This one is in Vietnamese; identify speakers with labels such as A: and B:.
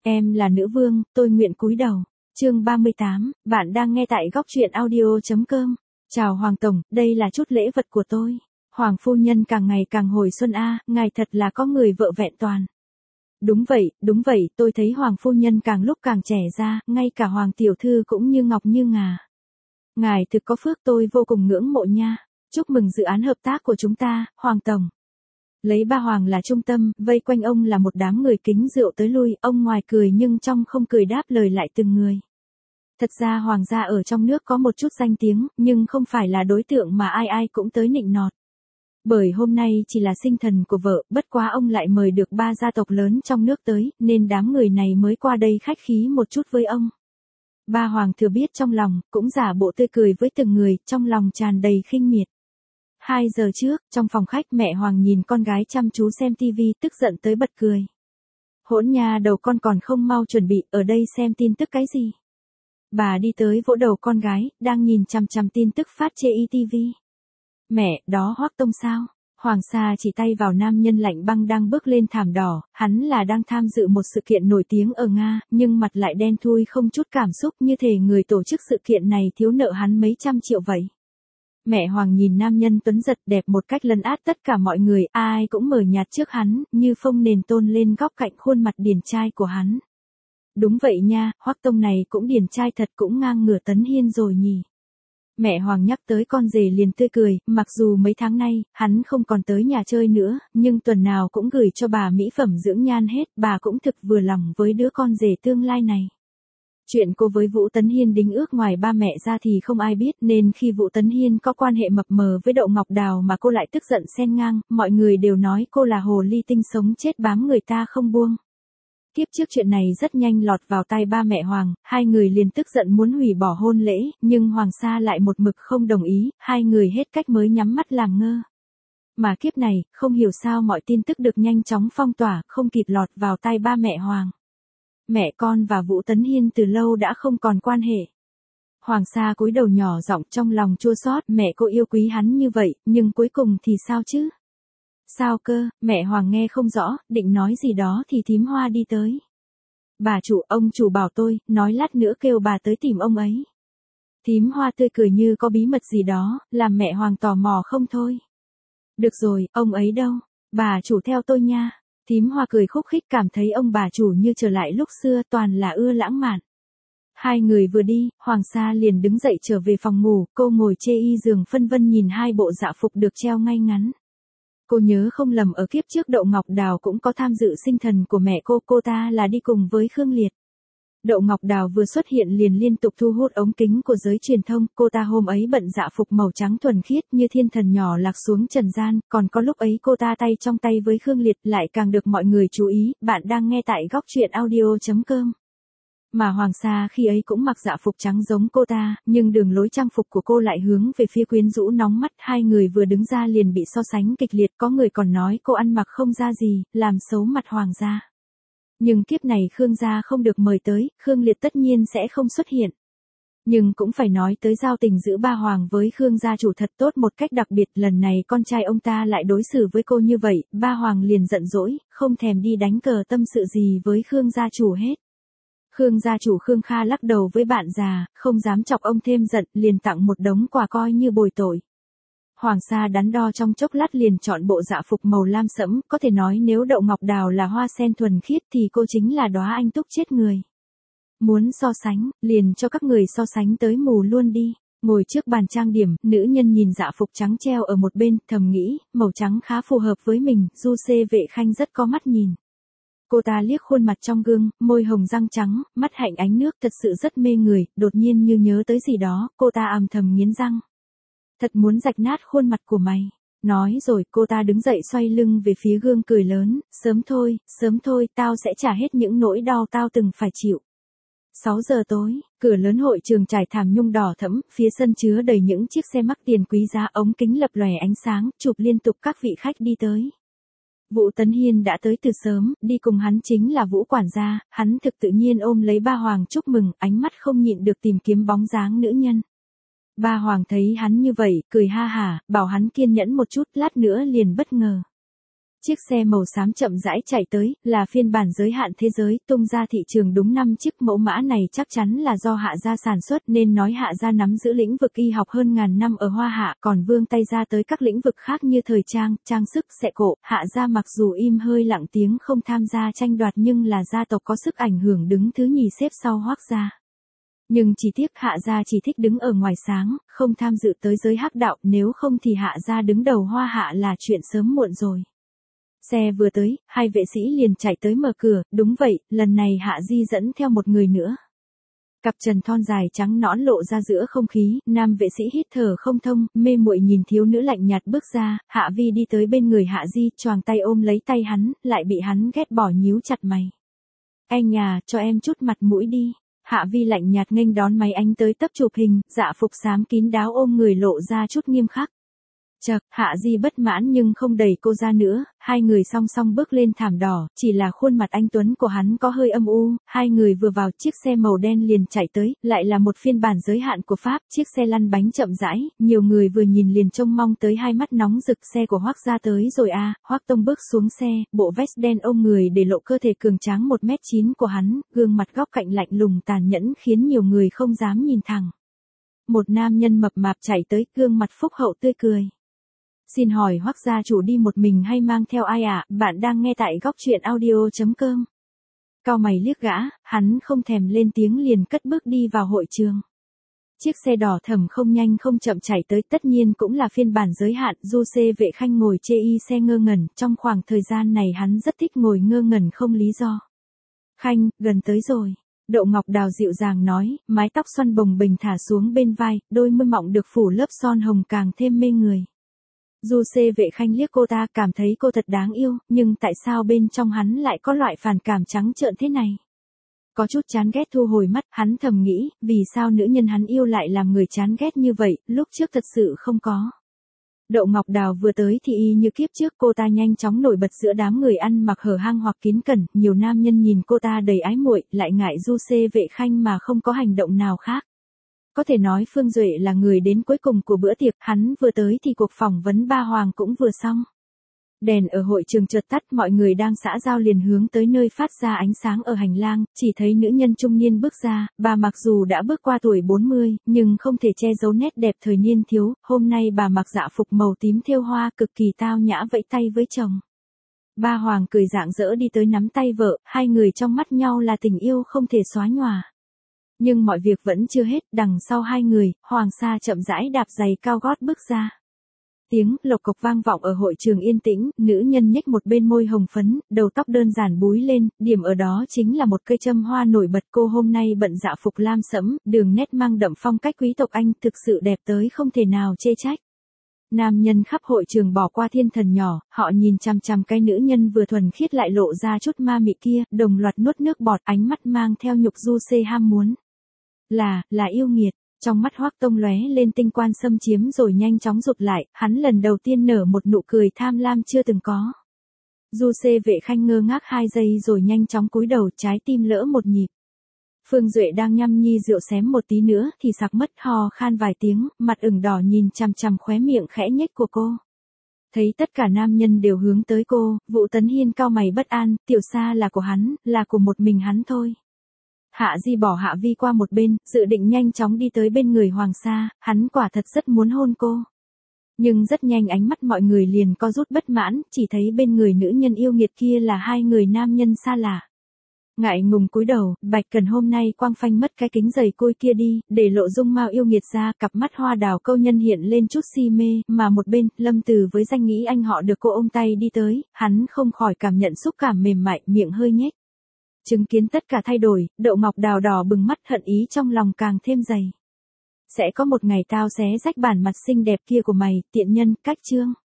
A: Em là nữ vương, tôi nguyện cúi đầu. Chương 38, bạn đang nghe tại góc truyện audio.com. Chào Hoàng Tổng, đây là chút lễ vật của tôi. Hoàng phu nhân càng ngày càng hồi xuân a, ngài thật là có người vợ vẹn toàn. Đúng vậy, tôi thấy Hoàng phu nhân càng lúc càng trẻ ra, ngay cả Hoàng tiểu thư cũng như ngọc như ngà. Ngài thực có phước, tôi vô cùng ngưỡng mộ nha. Chúc mừng dự án hợp tác của chúng ta, Hoàng Tổng. Lấy ba Hoàng là trung tâm, vây quanh ông là một đám người kính rượu tới lui, ông ngoài cười nhưng trong không cười đáp lời lại từng người. Thật ra Hoàng gia ở trong nước có một chút danh tiếng, nhưng không phải là đối tượng mà ai ai cũng tới nịnh nọt. Bởi hôm nay chỉ là sinh thần của vợ, bất quá ông lại mời được 3 gia tộc lớn trong nước tới, nên đám người này mới qua đây khách khí một chút với ông. Ba Hoàng thừa biết trong lòng, cũng giả bộ tươi cười với từng người, trong lòng tràn đầy khinh miệt. 2 giờ trước, trong phòng khách mẹ Hoàng nhìn con gái chăm chú xem tivi, tức giận tới bật cười. Hỗn nha, đầu con còn không mau chuẩn bị, ở đây xem tin tức cái gì. Bà đi tới vỗ đầu con gái, đang nhìn chằm chằm tin tức phát trên tivi. Mẹ, đó Hoắc Tông sao? Hoàng Sa chỉ tay vào nam nhân lạnh băng đang bước lên thảm đỏ, hắn là đang tham dự một sự kiện nổi tiếng ở Nga, nhưng mặt lại đen thui không chút cảm xúc, như thể người tổ chức sự kiện này thiếu nợ hắn mấy trăm triệu vậy. Mẹ Hoàng nhìn nam nhân tuấn giật đẹp một cách lấn át tất cả mọi người, ai cũng mờ nhạt trước hắn, như phông nền tôn lên góc cạnh khuôn mặt điển trai của hắn. Đúng vậy nha, Hoắc Tông này cũng điển trai thật, cũng ngang ngửa Tấn Hiên rồi nhỉ. Mẹ Hoàng nhắc tới con rể liền tươi cười, mặc dù mấy tháng nay, hắn không còn tới nhà chơi nữa, nhưng tuần nào cũng gửi cho bà mỹ phẩm dưỡng nhan hết, bà cũng thực vừa lòng với đứa con rể tương lai này. Chuyện cô với Vũ Tấn Hiên đính ước ngoài ba mẹ ra thì không ai biết, nên khi Vũ Tấn Hiên có quan hệ mập mờ với Đậu Ngọc Đào mà cô lại tức giận xen ngang, mọi người đều nói cô là hồ ly tinh sống chết bám người ta không buông. Tiếp trước chuyện này rất nhanh lọt vào tai ba mẹ Hoàng, hai người liền tức giận muốn hủy bỏ hôn lễ, nhưng Hoàng Sa lại một mực không đồng ý, hai người hết cách mới nhắm mắt làm ngơ. Mà kiếp này, không hiểu sao mọi tin tức được nhanh chóng phong tỏa, không kịp lọt vào tai ba mẹ Hoàng. Mẹ con và Vũ Tấn Hiên từ lâu đã không còn quan hệ. Hoàng Sa cúi đầu nhỏ giọng trong lòng chua xót, mẹ cô yêu quý hắn như vậy, nhưng cuối cùng thì sao chứ? Sao cơ? Mẹ Hoàng nghe không rõ, định nói gì đó thì thím Hoa đi tới. Bà chủ, ông chủ bảo tôi, nói lát nữa kêu bà tới tìm ông ấy. Thím Hoa tươi cười như có bí mật gì đó, làm mẹ Hoàng tò mò không thôi. Được rồi, ông ấy đâu? Bà chủ theo tôi nha. Thím Hoa cười khúc khích, cảm thấy ông bà chủ như trở lại lúc xưa, toàn là ưa lãng mạn. Hai người vừa đi, Hoàng Sa liền đứng dậy trở về phòng ngủ, cô ngồi chê y giường phân vân nhìn hai bộ dạ phục được treo ngay ngắn. Cô nhớ không lầm ở kiếp trước Đậu Ngọc Đào cũng có tham dự sinh thần của mẹ cô ta là đi cùng với Khương Liệt. Đậu Ngọc Đào vừa xuất hiện liền liên tục thu hút ống kính của giới truyền thông, cô ta hôm ấy bận dạ phục màu trắng thuần khiết như thiên thần nhỏ lạc xuống trần gian, còn có lúc ấy cô ta tay trong tay với Khương Liệt lại càng được mọi người chú ý. Bạn đang nghe tại góc truyện audio.com. Mà Hoàng Sa khi ấy cũng mặc dạ phục trắng giống cô ta, nhưng đường lối trang phục của cô lại hướng về phía quyến rũ nóng mắt, hai người vừa đứng ra liền bị so sánh kịch liệt, có người còn nói cô ăn mặc không ra gì, làm xấu mặt Hoàng gia. Nhưng kiếp này Khương gia không được mời tới, Khương Liệt tất nhiên sẽ không xuất hiện. Nhưng cũng phải nói tới giao tình giữa ba Hoàng với Khương gia chủ thật tốt một cách đặc biệt, lần này con trai ông ta lại đối xử với cô như vậy, ba Hoàng liền giận dỗi, không thèm đi đánh cờ tâm sự gì với Khương gia chủ hết. Khương gia chủ Khương Kha lắc đầu với bạn già, không dám chọc ông thêm giận, liền tặng một đống quà coi như bồi tội. Hoàng Sa đắn đo trong chốc lát liền chọn bộ dạ phục màu lam sẫm, có thể nói nếu Đậu Ngọc Đào là hoa sen thuần khiết thì cô chính là đóa anh túc chết người. Muốn so sánh, liền cho các người so sánh tới mù luôn đi. Ngồi trước bàn trang điểm, nữ nhân nhìn dạ phục trắng treo ở một bên, thầm nghĩ, màu trắng khá phù hợp với mình, Du Xê Vệ Khanh rất có mắt nhìn. Cô ta liếc khuôn mặt trong gương, môi hồng răng trắng, mắt hạnh ánh nước thật sự rất mê người, đột nhiên như nhớ tới gì đó, cô ta âm thầm nghiến răng. Thật muốn rạch nát khuôn mặt của mày. Nói rồi cô ta đứng dậy xoay lưng về phía gương cười lớn, sớm thôi, tao sẽ trả hết những nỗi đau tao từng phải chịu. 6 giờ tối, cửa lớn hội trường trải thảm nhung đỏ thẫm, phía sân chứa đầy những chiếc xe mắc tiền quý giá, ống kính lập lòe ánh sáng, chụp liên tục các vị khách đi tới. Vũ Tấn Hiên đã tới từ sớm, đi cùng hắn chính là Vũ quản gia, hắn thực tự nhiên ôm lấy ba Hoàng chúc mừng, ánh mắt không nhịn được tìm kiếm bóng dáng nữ nhân. Ba Hoàng thấy hắn như vậy, cười ha hả, bảo hắn kiên nhẫn một chút, lát nữa liền bất ngờ. Chiếc xe màu xám chậm rãi chạy tới, là phiên bản giới hạn thế giới, tung ra thị trường đúng 5 chiếc mẫu mã này chắc chắn là do Hạ gia sản xuất nên nói Hạ gia nắm giữ lĩnh vực y học hơn ngàn năm ở Hoa Hạ, còn vươn tay ra tới các lĩnh vực khác như thời trang, trang sức, xệ cổ. Hạ gia mặc dù im hơi lặng tiếng không tham gia tranh đoạt nhưng là gia tộc có sức ảnh hưởng đứng thứ nhì xếp sau Hoắc gia. Nhưng chỉ tiếc Hạ gia chỉ thích đứng ở ngoài sáng, không tham dự tới giới hắc đạo, nếu không thì Hạ gia đứng đầu Hoa Hạ là chuyện sớm muộn rồi. Xe vừa tới, hai vệ sĩ liền chạy tới mở cửa, đúng vậy, lần này Hạ Di dẫn theo một người nữa. Cặp trần thon dài trắng nõn lộ ra giữa không khí, nam vệ sĩ hít thở không thông, mê muội nhìn thiếu nữ lạnh nhạt bước ra, Hạ Vi đi tới bên người Hạ Di, choàng tay ôm lấy tay hắn, lại bị hắn ghét bỏ nhíu chặt mày. Anh nhà, cho em chút mặt mũi đi. Hạ Vi lạnh nhạt nghênh đón máy ánh tới tấp chụp hình, dạ phục xám kín đáo ôm người lộ ra chút nghiêm khắc. Chậc, Hạ Di bất mãn nhưng không đẩy cô ra nữa, hai người song song bước lên thảm đỏ, chỉ là khuôn mặt anh Tuấn của hắn có hơi âm u, hai người vừa vào chiếc xe màu đen liền chạy tới, lại là một phiên bản giới hạn của Pháp, chiếc xe lăn bánh chậm rãi, nhiều người vừa nhìn liền trông mong tới hai mắt nóng rực, xe của Hoắc gia tới rồi à. Hoắc Tông bước xuống xe, bộ vest đen ôm người để lộ cơ thể cường tráng 1m9 của hắn, gương mặt góc cạnh lạnh lùng tàn nhẫn khiến nhiều người không dám nhìn thẳng. Một nam nhân mập mạp chạy tới, gương mặt phúc hậu tươi cười. Xin hỏi Hoắc gia chủ đi một mình hay mang theo ai ạ? Bạn đang nghe tại góc truyện audio.com. Cau mày liếc gã, hắn không thèm lên tiếng liền cất bước đi vào hội trường. Chiếc xe đỏ thẫm không nhanh không chậm chạy tới, tất nhiên cũng là phiên bản giới hạn. Du Xê Vệ Khanh ngồi chê y xe ngơ ngẩn, trong khoảng thời gian này hắn rất thích ngồi ngơ ngẩn không lý do. Khanh, gần tới rồi. Đậu Ngọc Đào dịu dàng nói, mái tóc xoăn bồng bềnh thả xuống bên vai, đôi môi mọng được phủ lớp son hồng càng thêm mê người. Du Xê Vệ Khanh liếc cô ta, cảm thấy cô thật đáng yêu, nhưng tại sao bên trong hắn lại có loại phản cảm trắng trợn thế này? Có chút chán ghét thu hồi mắt, hắn thầm nghĩ, vì sao nữ nhân hắn yêu lại làm người chán ghét như vậy, lúc trước thật sự không có. Đậu Ngọc Đào vừa tới thì y như kiếp trước, cô ta nhanh chóng nổi bật giữa đám người ăn mặc hở hang hoặc kín cẩn, nhiều nam nhân nhìn cô ta đầy ái muội, lại ngại Du Xê Vệ Khanh mà không có hành động nào khác. Có thể nói Phương Duệ là người đến cuối cùng của bữa tiệc, hắn vừa tới thì cuộc phỏng vấn ba hoàng cũng vừa xong. Đèn ở hội trường chợt tắt, mọi người đang xã giao liền hướng tới nơi phát ra ánh sáng ở hành lang, chỉ thấy nữ nhân trung niên bước ra, bà mặc dù đã bước qua tuổi 40, nhưng không thể che giấu nét đẹp thời niên thiếu, hôm nay bà mặc dạ phục màu tím thêu hoa cực kỳ tao nhã vẫy tay với chồng. Ba hoàng cười rạng rỡ đi tới nắm tay vợ, hai người trong mắt nhau là tình yêu không thể xóa nhòa. Nhưng mọi việc vẫn chưa hết, đằng sau hai người, Hoàng Sa chậm rãi đạp giày cao gót bước ra. Tiếng lộc cộc vang vọng ở hội trường yên tĩnh, nữ nhân nhếch một bên môi hồng phấn, đầu tóc đơn giản búi lên, điểm ở đó chính là một cây châm hoa nổi bật. Cô hôm nay bận dạ phục lam sẫm, đường nét mang đậm phong cách quý tộc Anh, thực sự đẹp tới không thể nào chê trách. Nam nhân khắp hội trường bỏ qua thiên thần nhỏ, họ nhìn chằm chằm cái nữ nhân vừa thuần khiết lại lộ ra chút ma mị kia, đồng loạt nuốt nước bọt, ánh mắt mang theo nhục Du Xê ham muốn. Là yêu nghiệt, trong mắt Hoắc Tông lóe lên tinh quang xâm chiếm rồi nhanh chóng rụt lại, hắn lần đầu tiên nở một nụ cười tham lam chưa từng có. Du Xê Vệ Khanh ngơ ngác 2 giây rồi nhanh chóng cúi đầu, trái tim lỡ một nhịp. Phương Duệ đang nhâm nhi rượu xém một tí nữa thì sặc mất, hò khan vài tiếng, mặt ửng đỏ nhìn chằm chằm khóe miệng khẽ nhếch của cô. Thấy tất cả nam nhân đều hướng tới cô, Vũ Tấn Hiên cau mày bất an, Tiểu Sa là của hắn, là của một mình hắn thôi. Hạ Di bỏ Hạ Vi qua một bên, dự định nhanh chóng đi tới bên người Hoàng Sa, hắn quả thật rất muốn hôn cô. Nhưng rất nhanh ánh mắt mọi người liền co rút bất mãn, chỉ thấy bên người nữ nhân yêu nghiệt kia là hai người nam nhân xa lạ. Ngại ngùng cúi đầu, Bạch Cần hôm nay quang phanh mất cái kính dày côi kia đi, để lộ dung mạo yêu nghiệt ra, cặp mắt hoa đào câu nhân hiện lên chút si mê, mà một bên, Lâm Từ với danh nghĩ anh họ được cô ôm tay đi tới, hắn không khỏi cảm nhận xúc cảm mềm mại, miệng hơi nhếch. Chứng kiến tất cả thay đổi, Đậu Ngọc Đào đỏ bừng mắt, hận ý trong lòng càng thêm dày. Sẽ có một ngày tao xé rách bản mặt xinh đẹp kia của mày, tiện nhân, cách chương.